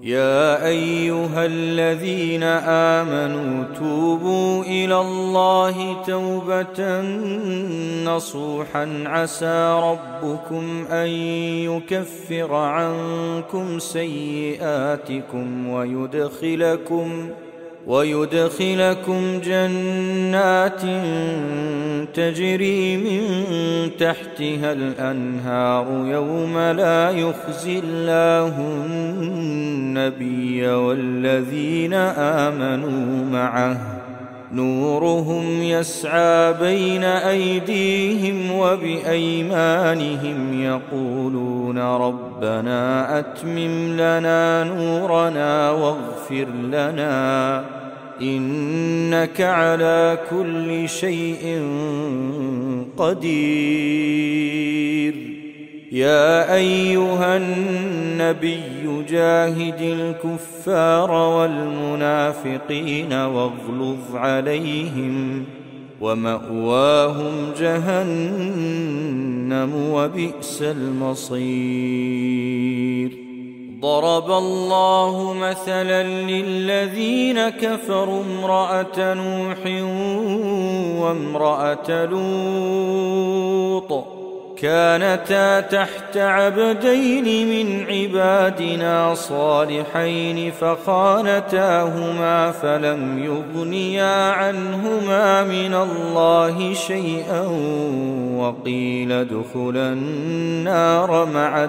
يا أيها الذين آمنوا توبوا إلى الله توبة نصوحا عسى ربكم أن يكفر عنكم سيئاتكم ويدخلكم جنات تجري من تحتها الأنهار يوم لا يخزي الله النبي والذين آمنوا معه نورهم يسعى بين أيديهم وبأيمانهم يقولون ربنا أتمم لنا نورنا واغفر لنا إنك على كل شيء قدير. يا أيها النبي جاهد الكفار والمنافقين واغلظ عليهم ومأواهم جهنم وبئس المصير. ضرب الله مثلا للذين كفروا امرأة نوح وامرأة لوط كانتا تحت عبدين من عبادنا صالحين فخانتاهما فلم يغنيا عنهما من الله شيئا وقيل ادخلا النار مع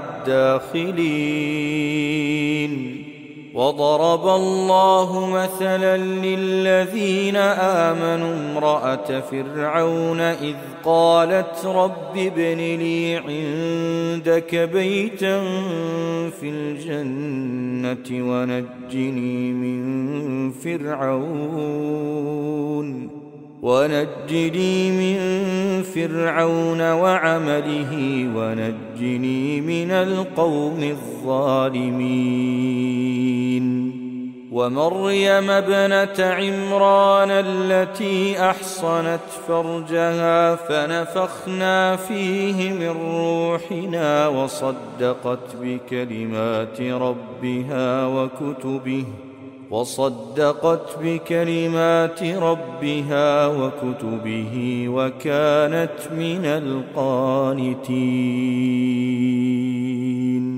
الداخلين. وضرب الله مثلا للذين آمنوا امرأة فرعون إذ قالت رب ابن لي عندك بيتا في الجنة ونجني من فرعون وعمله ونجني من القوم الظالمين. ومريم ابنة عمران التي أحصنت فرجها فنفخنا فيه من روحنا وصدقت بكلمات ربها وكتبه وكانت من القانتين.